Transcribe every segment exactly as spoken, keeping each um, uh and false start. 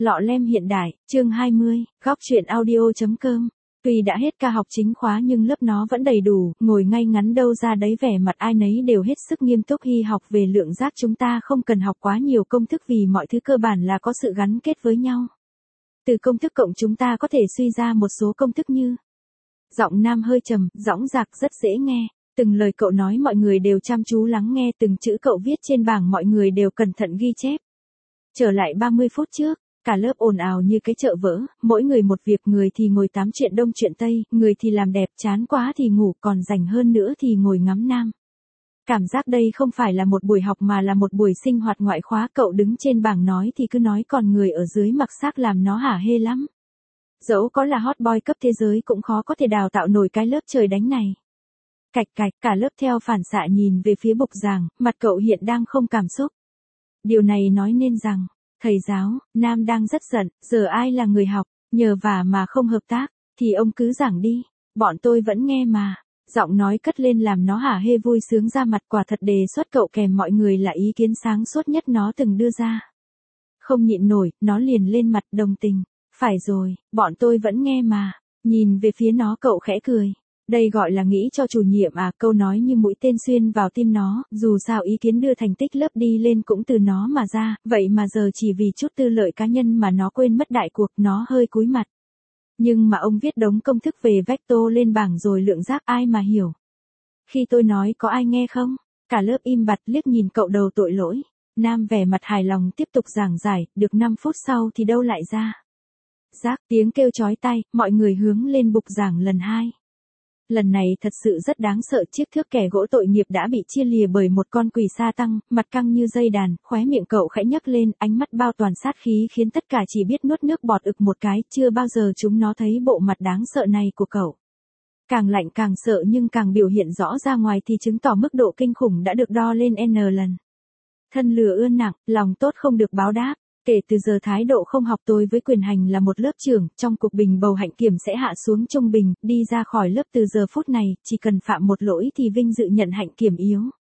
Lọ lem hiện đại, chương hai mươi, góc truyện audio.com. Tuy đã hết ca học chính khóa nhưng lớp nó vẫn đầy đủ, ngồi ngay ngắn đâu ra đấy vẻ mặt ai nấy đều hết sức nghiêm túc hy học về lượng giác. Chúng ta không cần học quá nhiều công thức vì mọi thứ cơ bản là có sự gắn kết với nhau. Từ công thức cộng chúng ta có thể suy ra một số công thức như. Giọng Nam hơi trầm, dõng dạc rất dễ nghe. Từng lời cậu nói mọi người đều chăm chú lắng nghe, từng chữ cậu viết trên bảng mọi người đều cẩn thận ghi chép. Trở lại ba mươi phút trước, cả lớp ồn ào như cái chợ vỡ, mỗi người một việc, người thì ngồi tám chuyện đông chuyện tây, người thì làm đẹp, chán quá thì ngủ, còn rảnh hơn nữa thì ngồi ngắm nam. Cảm giác đây không phải là một buổi học mà là một buổi sinh hoạt ngoại khóa. Cậu đứng trên bảng nói thì cứ nói, còn người ở dưới mặc xác làm nó hả hê lắm. Dẫu có là hot boy cấp thế giới cũng khó có thể đào tạo nổi cái lớp trời đánh này. Cạch cạch, cả lớp theo phản xạ nhìn về phía bục giảng, mặt cậu hiện đang không cảm xúc. Điều này nói nên rằng, thầy giáo, Nam đang rất giận, giờ ai là người học, nhờ vả mà không hợp tác, thì ông cứ giảng đi, bọn tôi vẫn nghe mà. Giọng nói cất lên làm nó hả hê vui sướng ra mặt. Quả thật đề xuất cậu kèm mọi người là ý kiến sáng suốt nhất nó từng đưa ra. Không nhịn nổi, nó liền lên mặt đồng tình. Phải rồi, bọn tôi vẫn nghe mà. Nhìn về phía nó cậu khẽ cười. Đây gọi là nghĩ cho chủ nhiệm à, câu nói như mũi tên xuyên vào tim nó, dù sao ý kiến đưa thành tích lớp đi lên cũng từ nó mà ra, vậy mà giờ chỉ vì chút tư lợi cá nhân mà nó quên mất đại cuộc. Nó hơi cúi mặt. Nhưng mà ông viết đống công thức về vector lên bảng rồi lượng giác ai mà hiểu. Khi tôi nói có ai nghe không? Cả lớp im bặt liếc nhìn cậu đầu tội lỗi. Nam vẻ mặt hài lòng tiếp tục giảng giải, được năm phút sau thì đâu lại ra. Giác, tiếng kêu chói tai, mọi người hướng lên bục giảng lần hai. Lần này thật sự rất đáng sợ, chiếc thước kẻ gỗ tội nghiệp đã bị chia lìa bởi một con quỷ sa tăng, mặt căng như dây đàn, khóe miệng cậu khẽ nhấc lên, ánh mắt bao toàn sát khí khiến tất cả chỉ biết nuốt nước bọt ực một cái, chưa bao giờ chúng nó thấy bộ mặt đáng sợ này của cậu. Càng lạnh càng sợ nhưng càng biểu hiện rõ ra ngoài thì chứng tỏ mức độ kinh khủng đã được đo lên N lần. Thân lửa ươn nặng, lòng tốt không được báo đáp. Kể từ giờ thái độ không học tôi với quyền hành là một lớp trưởng, trong cuộc bình bầu hạnh kiểm sẽ hạ xuống trung bình, đi ra khỏi lớp từ giờ phút này, chỉ cần phạm một lỗi thì vinh dự nhận hạnh kiểm yếu.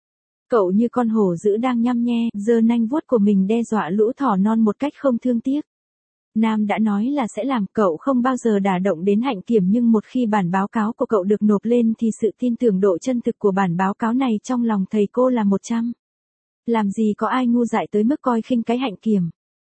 Cậu như con hổ dữ đang nhăm nhe, giơ nanh vuốt của mình đe dọa lũ thỏ non một cách không thương tiếc. Nam đã nói là sẽ làm, cậu không bao giờ đả động đến hạnh kiểm, nhưng một khi bản báo cáo của cậu được nộp lên thì sự tin tưởng độ chân thực của bản báo cáo này trong lòng thầy cô là một trăm. Làm gì có ai ngu dại tới mức coi khinh cái hạnh kiểm.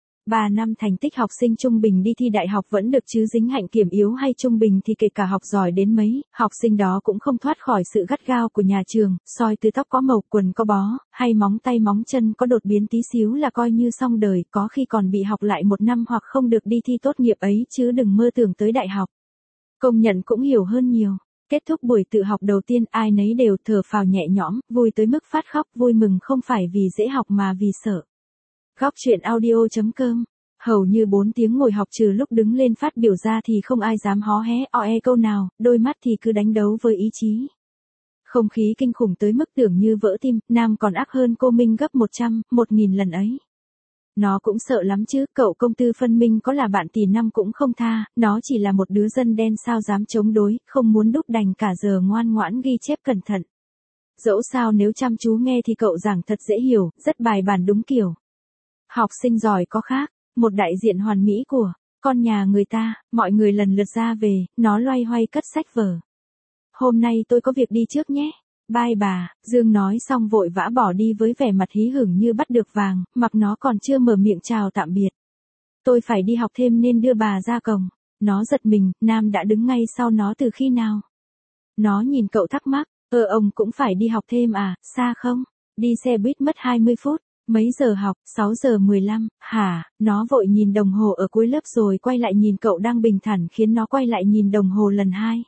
Ba năm thành tích học sinh trung bình đi thi đại học vẫn được chứ dính hạnh kiểm yếu hay trung bình thì kể cả học giỏi đến mấy, học sinh đó cũng không thoát khỏi sự gắt gao của nhà trường, soi từ tóc có màu, quần có bó, hay móng tay móng chân có đột biến tí xíu là coi như xong đời, có khi còn bị học lại một năm hoặc không được đi thi tốt nghiệp ấy, chứ đừng mơ tưởng tới đại học. Công nhận cũng hiểu hơn nhiều. Kết thúc buổi tự học đầu tiên, ai nấy đều thở phào nhẹ nhõm, vui tới mức phát khóc, vui mừng không phải vì dễ học mà vì sợ. Góc truyện audio.com. Hầu như bốn tiếng ngồi học trừ lúc đứng lên phát biểu ra thì không ai dám hó hé o e câu nào, đôi mắt thì cứ đánh đấu với ý chí. Không khí kinh khủng tới mức tưởng như vỡ tim, Nam còn ác hơn cô Minh gấp một trăm, một nghìn lần ấy. Nó cũng sợ lắm chứ, cậu công tư phân minh có là bạn tỷ năm cũng không tha, nó chỉ là một đứa dân đen sao dám chống đối, không muốn đúc đành cả giờ ngoan ngoãn ghi chép cẩn thận. Dẫu sao nếu chăm chú nghe thì cậu giảng thật dễ hiểu, rất bài bản đúng kiểu. Học sinh giỏi có khác, một đại diện hoàn mỹ của con nhà người ta, mọi người lần lượt ra về, nó loay hoay cất sách vở. Hôm nay tôi có việc đi trước nhé. Bye bà, Dương nói xong vội vã bỏ đi với vẻ mặt hí hửng như bắt được vàng, mặc nó còn chưa mở miệng chào tạm biệt. Tôi phải đi học thêm nên đưa bà ra cổng. Nó giật mình, Nam đã đứng ngay sau nó từ khi nào? Nó nhìn cậu thắc mắc, ờ ông cũng phải đi học thêm à, xa không? Đi xe buýt mất hai mươi phút. Mấy giờ học? sáu giờ mười lăm, hả? Nó vội nhìn đồng hồ ở cuối lớp rồi quay lại nhìn cậu đang bình thản khiến nó quay lại nhìn đồng hồ lần hai.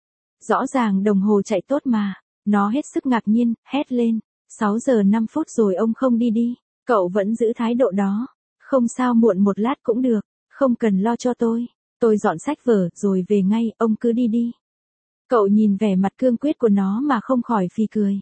Rõ ràng đồng hồ chạy tốt mà. Nó hết sức ngạc nhiên, hét lên. sáu giờ năm phút rồi ông không đi đi. Cậu vẫn giữ thái độ đó. Không sao, muộn một lát cũng được. Không cần lo cho tôi. Tôi dọn sách vở rồi về ngay, ông cứ đi đi. Cậu nhìn vẻ mặt cương quyết của nó mà không khỏi phì cười.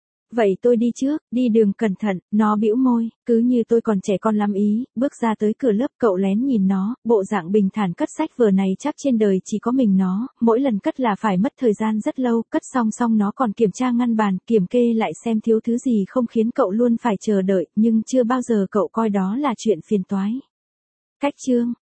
Vậy tôi đi trước, đi đường cẩn thận. Nó bĩu môi, cứ như tôi còn trẻ con lắm ý. Bước ra tới cửa lớp, cậu lén nhìn nó, bộ dạng bình thản cất sách vở này chắc trên đời chỉ có mình nó, mỗi lần cất là phải mất thời gian rất lâu, cất xong xong nó còn kiểm tra ngăn bàn, kiểm kê lại xem thiếu thứ gì không khiến cậu luôn phải chờ đợi, nhưng chưa bao giờ cậu coi đó là chuyện phiền toái. Cách chương